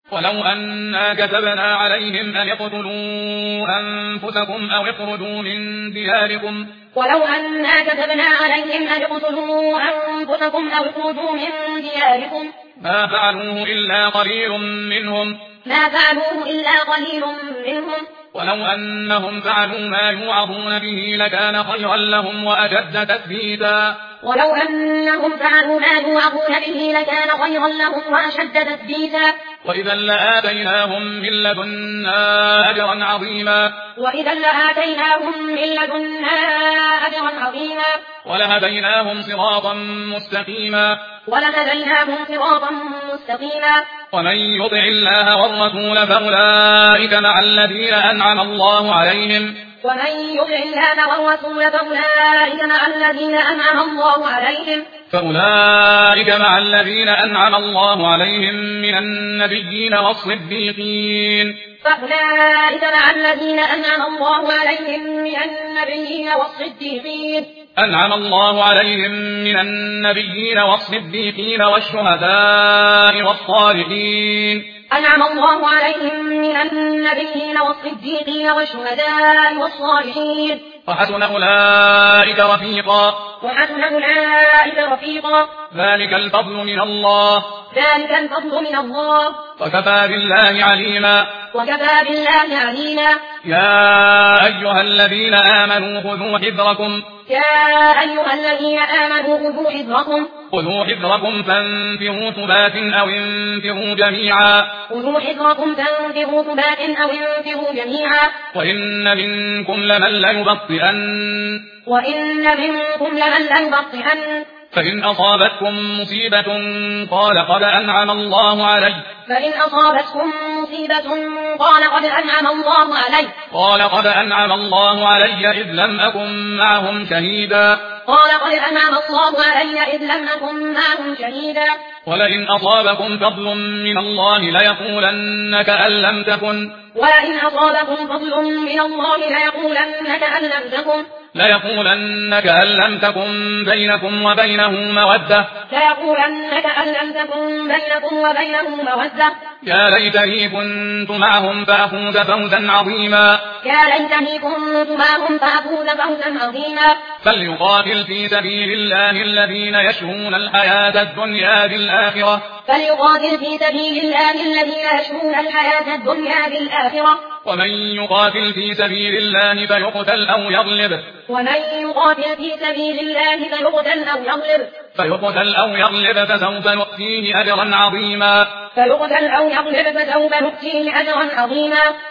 ولو أنا كتبنا عليهم أن يقتلوا أنفسكم أو يخرجوا من دياركم ما فعلوه إلا قليل منهم ولو أنهم فعلوا ما يوعظون به لكان خيرا لهم وأشد تثبيتا وإذا لآتيناهم من لدنا أجرا عظيما ولهديناهم صراطا مستقيما ومن يطع الله والرسول فأولئك مع الذين أنعم الله عليهم من النبيين والصديقين والشهداء والصالحين وحسن أولئك رفيقا ذلك الفضل من الله وكفى بالله عليما يا أيها الذين آمنوا خذوا حذركم فانفروا ثبات أو انفروا جميعا وإن منكم لمن ليبطئن فإن أصابتكم مصيبة قال قد أنعم الله علي إذ لم أكن معهم شهيدا ولئن أصابكم فضل من الله ليقولن كأن لم تكن بينكم وبينه مودة يا ليتني كنت معهم فأفوز فوزا عظيما فليقاتل في سبيل الله الذين يشرون الحياة الدنيا بالآخرة ومن يقاتل في سبيل الله فيقتل أو يغلب فسوف نؤتيه أجرا عظيما